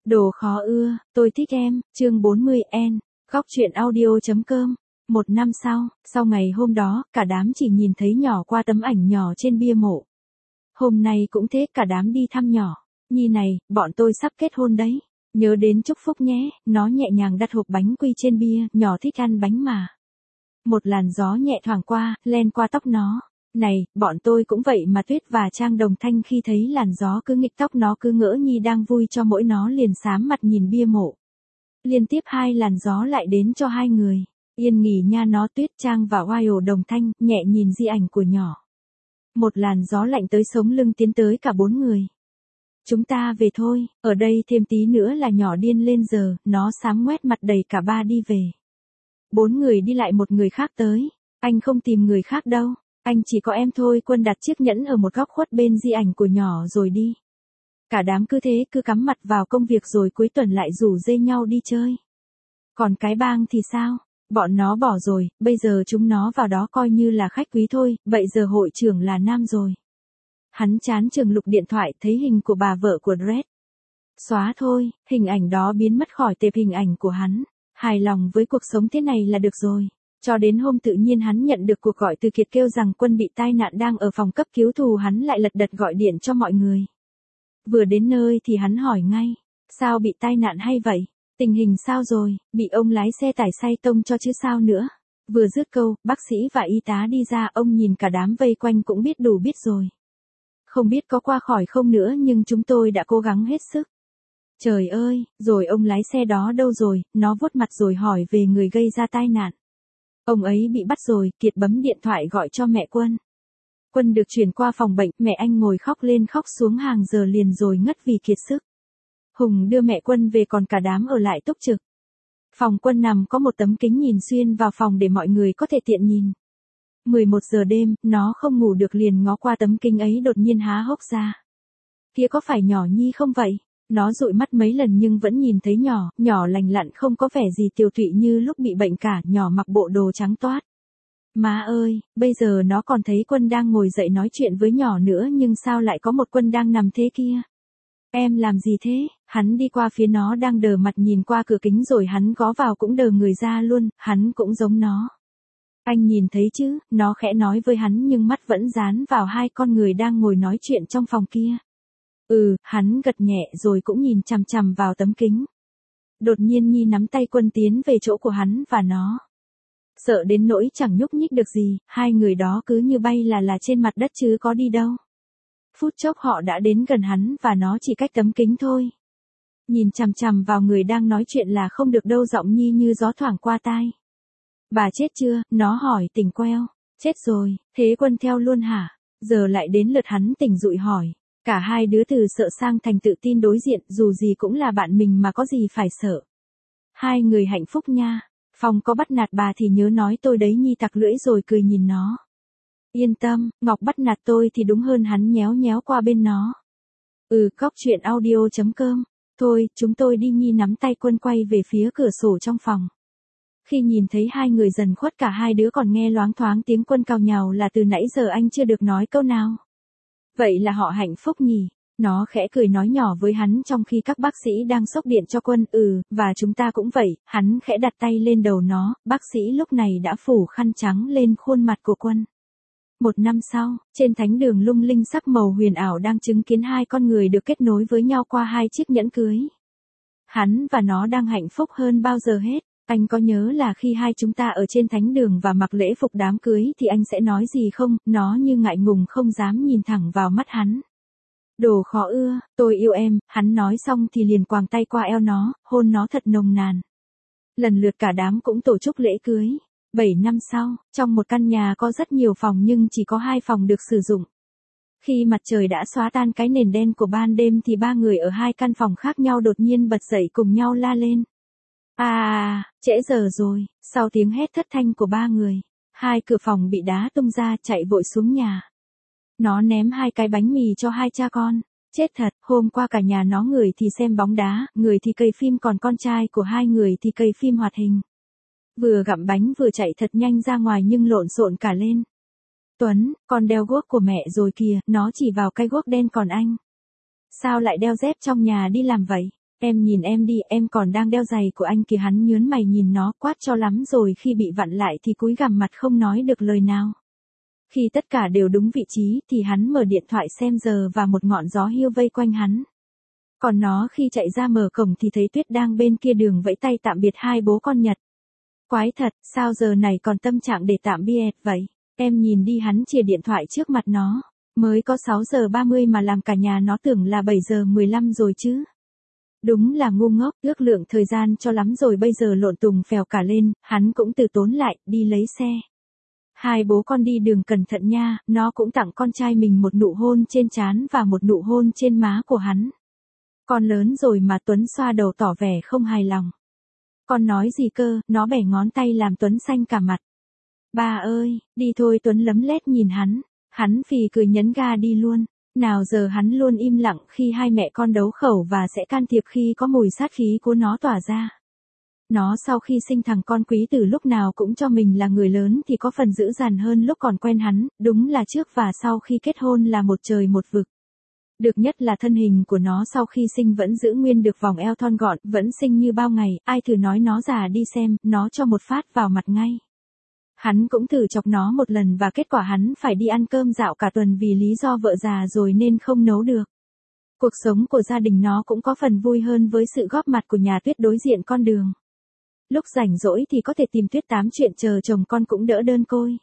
Đồ khó ưa, tôi thích em, chương 40N, góc truyện audio.com. Một năm sau ngày hôm đó, cả đám chỉ nhìn thấy nhỏ qua tấm ảnh nhỏ trên bia mộ. Hôm nay cũng thế, cả đám đi thăm nhỏ. Nhi này, bọn tôi sắp kết hôn đấy. Nhớ đến chúc phúc nhé, nó nhẹ nhàng đặt hộp bánh quy trên bia, nhỏ thích ăn bánh mà. Một làn gió nhẹ thoảng qua, len qua tóc nó. Này, bọn tôi cũng vậy mà. Tuyết và Trang đồng thanh khi thấy làn gió cứ nghịch tóc nó cứ ngỡ Nhi đang vui cho mỗi nó liền xám mặt nhìn bia mộ. Liên tiếp 2 làn gió lại đến cho 2 người. Yên nghỉ nha nó. Tuyết, Trang và Oil đồng thanh, nhẹ nhìn di ảnh của nhỏ. Một làn gió lạnh tới sống lưng tiến tới cả 4 người. Chúng ta về thôi, ở đây thêm tí nữa là nhỏ điên lên giờ, nó xám ngoét mặt đầy cả ba đi về. 4 người đi lại một người khác tới. Anh không tìm người khác đâu, anh chỉ có em thôi. Quân đặt chiếc nhẫn ở một góc khuất bên di ảnh của nhỏ rồi đi. Cả đám cứ thế cứ cắm mặt vào công việc rồi cuối tuần lại rủ rê nhau đi chơi. Còn cái bang thì sao? Bọn nó bỏ rồi, bây giờ chúng nó vào đó coi như là khách quý thôi, vậy giờ hội trưởng là nam rồi. Hắn chán chừng lục điện thoại thấy hình của bà vợ của Dredd. Xóa thôi, hình ảnh đó biến mất khỏi tệp hình ảnh của hắn. Hài lòng với cuộc sống thế này là được rồi. Cho đến hôm tự nhiên hắn nhận được cuộc gọi từ Kiệt kêu rằng Quân bị tai nạn đang ở phòng cấp cứu thù. Hắn lại lật đật gọi điện cho mọi người. Vừa đến nơi thì hắn hỏi ngay. Sao bị tai nạn hay vậy? Tình hình sao rồi? Bị ông lái xe tải say tông cho chứ sao nữa? Vừa dứt câu, bác sĩ và y tá đi ra. Ông nhìn cả đám vây quanh cũng biết đủ biết rồi. Không biết có qua khỏi không nữa nhưng chúng tôi đã cố gắng hết sức. Trời ơi, rồi ông lái xe đó đâu rồi? Nó vuốt mặt rồi hỏi về người gây ra tai nạn. Ông ấy bị bắt rồi. Kiệt bấm điện thoại gọi cho mẹ Quân. Quân được chuyển qua phòng bệnh, mẹ anh ngồi khóc lên khóc xuống hàng giờ liền rồi ngất vì kiệt sức. Hùng đưa mẹ Quân về còn cả đám ở lại túc trực. Phòng Quân nằm có một tấm kính nhìn xuyên vào phòng để mọi người có thể tiện nhìn. 11 giờ đêm, nó không ngủ được liền ngó qua tấm kính ấy đột nhiên há hốc ra. Kia có phải nhỏ Nhi không vậy? Nó dụi mắt mấy lần nhưng vẫn nhìn thấy nhỏ lành lặn không có vẻ gì tiều tụy như lúc bị bệnh cả, nhỏ mặc bộ đồ trắng toát. Má ơi, bây giờ nó còn thấy Quân đang ngồi dậy nói chuyện với nhỏ nữa nhưng sao lại có một Quân đang nằm thế kia? Em làm gì thế? Hắn đi qua phía nó đang đờ mặt nhìn qua cửa kính rồi hắn gó vào cũng đờ người ra luôn, hắn cũng giống nó. Anh nhìn thấy chứ, nó khẽ nói với hắn nhưng mắt vẫn dán vào 2 con người đang ngồi nói chuyện trong phòng kia. Hắn gật nhẹ rồi cũng nhìn chằm chằm vào tấm kính. Đột nhiên Nhi nắm tay Quân tiến về chỗ của hắn và nó. Sợ đến nỗi chẳng nhúc nhích được gì, 2 người đó cứ như bay là trên mặt đất chứ có đi đâu. Phút chốc họ đã đến gần hắn và nó chỉ cách tấm kính thôi. Nhìn chằm chằm vào người đang nói chuyện là không được đâu. Giọng Nhi như gió thoảng qua tai. Bà chết chưa? Nó hỏi. Tỉnh queo. Chết rồi, thế Quân theo luôn hả? Giờ lại đến lượt hắn tỉnh dụi hỏi. Cả 2 đứa từ sợ sang thành tự tin đối diện, dù gì cũng là bạn mình mà có gì phải sợ. 2 người hạnh phúc nha. Phong có bắt nạt bà thì nhớ nói tôi đấy. Nhi tặc lưỡi rồi cười nhìn nó. Yên tâm, Ngọc bắt nạt tôi thì đúng hơn. Hắn nhéo nhéo qua bên nó. Góc truyện audio.com. Thôi, chúng tôi đi. Nhi nắm tay Quân quay về phía cửa sổ trong phòng. Khi nhìn thấy 2 người dần khuất cả 2 đứa còn nghe loáng thoáng tiếng Quân cào nhào là từ nãy giờ anh chưa được nói câu nào. Vậy là họ hạnh phúc nhỉ? Nó khẽ cười nói nhỏ với hắn trong khi các bác sĩ đang xốc điện cho Quân. Và chúng ta cũng vậy. Hắn khẽ đặt tay lên đầu nó, bác sĩ lúc này đã phủ khăn trắng lên khuôn mặt của Quân. 1 năm sau, trên thánh đường lung linh sắc màu huyền ảo đang chứng kiến 2 con người được kết nối với nhau qua 2 chiếc nhẫn cưới. Hắn và nó đang hạnh phúc hơn bao giờ hết. Anh có nhớ là khi 2 chúng ta ở trên thánh đường và mặc lễ phục đám cưới thì anh sẽ nói gì không? Nó như ngại ngùng không dám nhìn thẳng vào mắt hắn. Đồ khó ưa, tôi yêu em. Hắn nói xong thì liền quàng tay qua eo nó, hôn nó thật nồng nàn. Lần lượt cả đám cũng tổ chức lễ cưới. 7 năm sau, trong một căn nhà có rất nhiều phòng nhưng chỉ có 2 phòng được sử dụng. Khi mặt trời đã xóa tan cái nền đen của ban đêm thì 3 người ở 2 căn phòng khác nhau đột nhiên bật dậy cùng nhau la lên. Trễ giờ rồi. Sau tiếng hét thất thanh của 3 người, 2 cửa phòng bị đá tung ra chạy vội xuống nhà. Nó ném 2 cái bánh mì cho 2 cha con. Chết thật, hôm qua cả nhà nó người thì xem bóng đá, người thì cày phim còn con trai của 2 người thì cày phim hoạt hình. Vừa gặm bánh vừa chạy thật nhanh ra ngoài nhưng lộn xộn cả lên. Tuấn, con đeo guốc của mẹ rồi kìa. Nó chỉ vào cái guốc đen còn anh. Sao lại đeo dép trong nhà đi làm vậy? Em nhìn em đi, em còn đang đeo giày của anh kìa. Hắn nhớn mày nhìn nó, quát cho lắm rồi, khi bị vặn lại thì cúi gằm mặt không nói được lời nào. Khi tất cả đều đúng vị trí thì hắn mở điện thoại xem giờ và một ngọn gió hiu vây quanh hắn. Còn nó khi chạy ra mở cổng thì thấy Tuyết đang bên kia đường vẫy tay tạm biệt hai bố con Nhật. Quái thật, sao giờ này còn tâm trạng để tạm biệt vậy? Em nhìn đi, hắn chìa điện thoại trước mặt nó. Mới có 6 giờ 30 mà làm cả nhà nó tưởng là 7 giờ 15 rồi chứ. Đúng là ngu ngốc, ước lượng thời gian cho lắm rồi, bây giờ lộn tùng phèo cả lên, hắn cũng từ tốn lại, đi lấy xe. Hai bố con đi đường cẩn thận nha, nó cũng tặng con trai mình một nụ hôn trên trán và một nụ hôn trên má của hắn. Con lớn rồi mà. Tuấn xoa đầu tỏ vẻ không hài lòng. Con nói gì cơ? Nó bẻ ngón tay làm Tuấn xanh cả mặt. Ba ơi, đi thôi. Tuấn lấm lét nhìn hắn. Hắn phì cười nhấn ga đi luôn. Nào giờ hắn luôn im lặng khi hai mẹ con đấu khẩu và sẽ can thiệp khi có mùi sát khí của nó tỏa ra. Nó sau khi sinh thằng con quý tử lúc nào cũng cho mình là người lớn thì có phần dữ dằn hơn lúc còn quen hắn, đúng là trước và sau khi kết hôn là một trời một vực. Được nhất là thân hình của nó sau khi sinh vẫn giữ nguyên được vòng eo thon gọn, vẫn xinh như bao ngày, ai thử nói nó già đi xem, nó cho một phát vào mặt ngay. Hắn cũng thử chọc nó một lần và kết quả hắn phải đi ăn cơm dạo cả tuần vì lý do vợ già rồi nên không nấu được. Cuộc sống của gia đình nó cũng có phần vui hơn với sự góp mặt của nhà Tuyết đối diện con đường. Lúc rảnh rỗi thì có thể tìm Tuyết tám chuyện, chờ chồng con cũng đỡ đơn côi.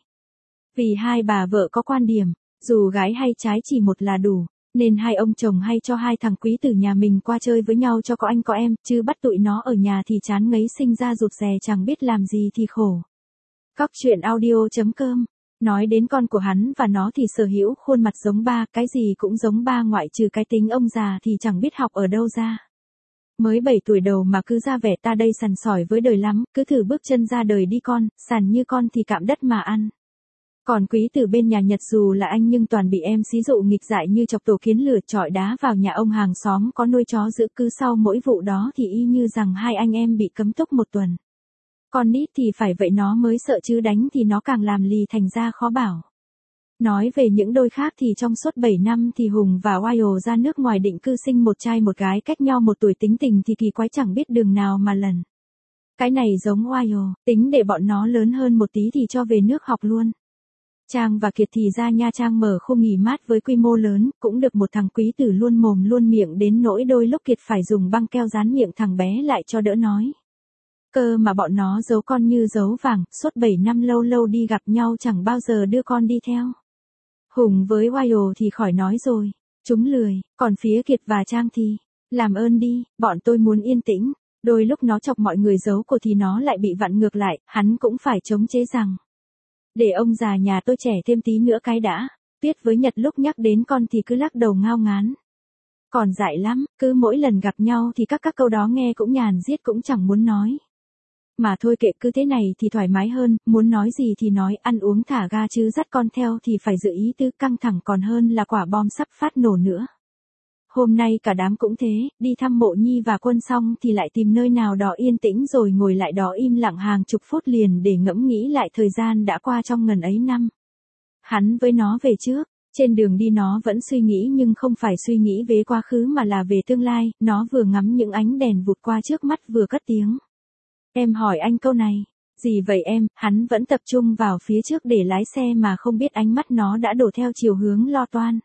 Vì hai bà vợ có quan điểm, dù gái hay trái chỉ một là đủ, nên hai ông chồng hay cho hai thằng quý tử nhà mình qua chơi với nhau cho có anh có em, chứ bắt tụi nó ở nhà thì chán ngấy sinh ra rụt rè chẳng biết làm gì thì khổ. Góc truyện audio.com. Nói đến con của hắn và nó thì sở hữu khuôn mặt giống ba, cái gì cũng giống ba ngoại trừ cái tính ông già thì chẳng biết học ở đâu ra. Mới 7 tuổi đầu mà cứ ra vẻ ta đây sằn sỏi với đời lắm, cứ thử bước chân ra đời đi con, sàn như con thì cạm đất mà ăn. Còn quý tử bên nhà Nhật dù là anh nhưng toàn bị em xí dụ nghịch dại như chọc tổ kiến lửa chọi đá vào nhà ông hàng xóm có nuôi chó giữ, cứ sau mỗi vụ đó thì y như rằng hai anh em bị cấm túc một tuần. Con nít thì phải vậy nó mới sợ chứ đánh thì nó càng làm lì thành ra khó bảo. Nói về những đôi khác thì trong suốt 7 năm thì Hùng và Wyo ra nước ngoài định cư sinh một trai một gái cách nhau 1 tuổi, tính tình thì kỳ quái chẳng biết đường nào mà lần. Cái này giống Wyo, tính để bọn nó lớn hơn một tí thì cho về nước học luôn. Trang và Kiệt thì ra Nha Trang mở khu nghỉ mát với quy mô lớn, cũng được một thằng quý tử luôn mồm luôn miệng đến nỗi đôi lúc Kiệt phải dùng băng keo dán miệng thằng bé lại cho đỡ nói. Cơ mà bọn nó giấu con như giấu vàng, suốt 7 năm lâu lâu đi gặp nhau chẳng bao giờ đưa con đi theo. Hùng với Wyo thì khỏi nói rồi, chúng lười, còn phía Kiệt và Trang thì, làm ơn đi, bọn tôi muốn yên tĩnh. Đôi lúc nó chọc mọi người giấu cổ thì nó lại bị vặn ngược lại, hắn cũng phải chống chế rằng. Để ông già nhà tôi trẻ thêm tí nữa cái đã. Tuyết với Nhật lúc nhắc đến con thì cứ lắc đầu ngao ngán. Còn dại lắm, cứ mỗi lần gặp nhau thì các câu đó nghe cũng nhàn giết cũng chẳng muốn nói. Mà thôi kệ, cứ thế này thì thoải mái hơn, muốn nói gì thì nói, ăn uống thả ga chứ dắt con theo thì phải dự ý tứ, căng thẳng còn hơn là quả bom sắp phát nổ nữa. Hôm nay cả đám cũng thế, đi thăm Mộ Nhi và Quân xong thì lại tìm nơi nào đó yên tĩnh rồi ngồi lại đó im lặng hàng chục phút liền để ngẫm nghĩ lại thời gian đã qua trong ngần ấy năm. Hắn với nó về trước, trên đường đi nó vẫn suy nghĩ nhưng không phải suy nghĩ về quá khứ mà là về tương lai, nó vừa ngắm những ánh đèn vụt qua trước mắt vừa cất tiếng. Em hỏi anh câu này, gì vậy em? Hắn vẫn tập trung vào phía trước để lái xe mà không biết ánh mắt nó đã đổ theo chiều hướng lo toan.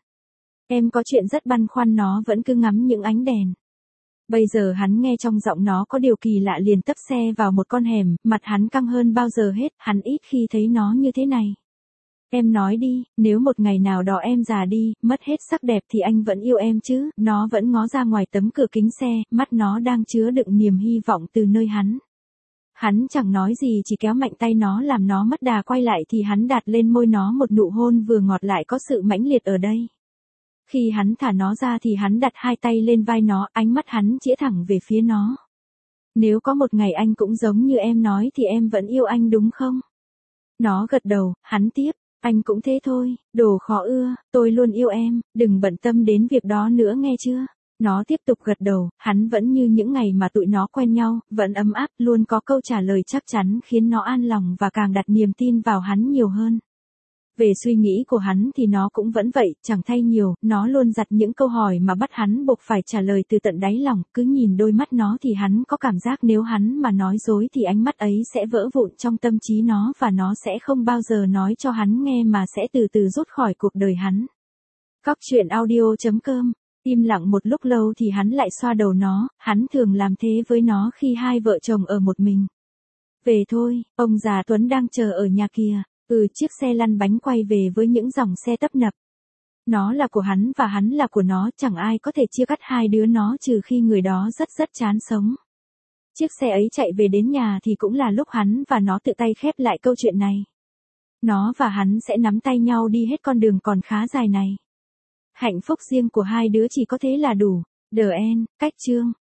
Em có chuyện rất băn khoăn, nó vẫn cứ ngắm những ánh đèn. Bây giờ hắn nghe trong giọng nó có điều kỳ lạ liền tấp xe vào một con hẻm, mặt hắn căng hơn bao giờ hết, hắn ít khi thấy nó như thế này. Em nói đi, nếu một ngày nào đó em già đi, mất hết sắc đẹp thì anh vẫn yêu em chứ? Nó vẫn ngó ra ngoài tấm cửa kính xe, mắt nó đang chứa đựng niềm hy vọng từ nơi hắn. Hắn chẳng nói gì, chỉ kéo mạnh tay nó làm nó mất đà quay lại thì hắn đặt lên môi nó một nụ hôn vừa ngọt lại có sự mãnh liệt ở đây. Khi hắn thả nó ra thì hắn đặt hai tay lên vai nó, ánh mắt hắn chĩa thẳng về phía nó. Nếu có một ngày anh cũng giống như em nói thì em vẫn yêu anh đúng không? Nó gật đầu, hắn tiếp, anh cũng thế thôi, đồ khó ưa, tôi luôn yêu em, đừng bận tâm đến việc đó nữa nghe chưa? Nó tiếp tục gật đầu, hắn vẫn như những ngày mà tụi nó quen nhau, vẫn ấm áp, luôn có câu trả lời chắc chắn khiến nó an lòng và càng đặt niềm tin vào hắn nhiều hơn. Về suy nghĩ của hắn thì nó cũng vẫn vậy, chẳng thay nhiều, nó luôn giặt những câu hỏi mà bắt hắn buộc phải trả lời từ tận đáy lòng, cứ nhìn đôi mắt nó thì hắn có cảm giác nếu hắn mà nói dối thì ánh mắt ấy sẽ vỡ vụn trong tâm trí nó và nó sẽ không bao giờ nói cho hắn nghe mà sẽ từ từ rút khỏi cuộc đời hắn. Góc truyện audio.com. Im lặng một lúc lâu thì hắn lại xoa đầu nó, hắn thường làm thế với nó khi hai vợ chồng ở một mình. Về thôi, ông già Tuấn đang chờ ở nhà kìa. Chiếc xe lăn bánh quay về với những dòng xe tấp nập. Nó là của hắn và hắn là của nó, chẳng ai có thể chia cắt hai đứa nó trừ khi người đó rất chán sống. Chiếc xe ấy chạy về đến nhà thì cũng là lúc hắn và nó tự tay khép lại câu chuyện này. Nó và hắn sẽ nắm tay nhau đi hết con đường còn khá dài này. Hạnh phúc riêng của hai đứa chỉ có thế là đủ. The End, cách chương.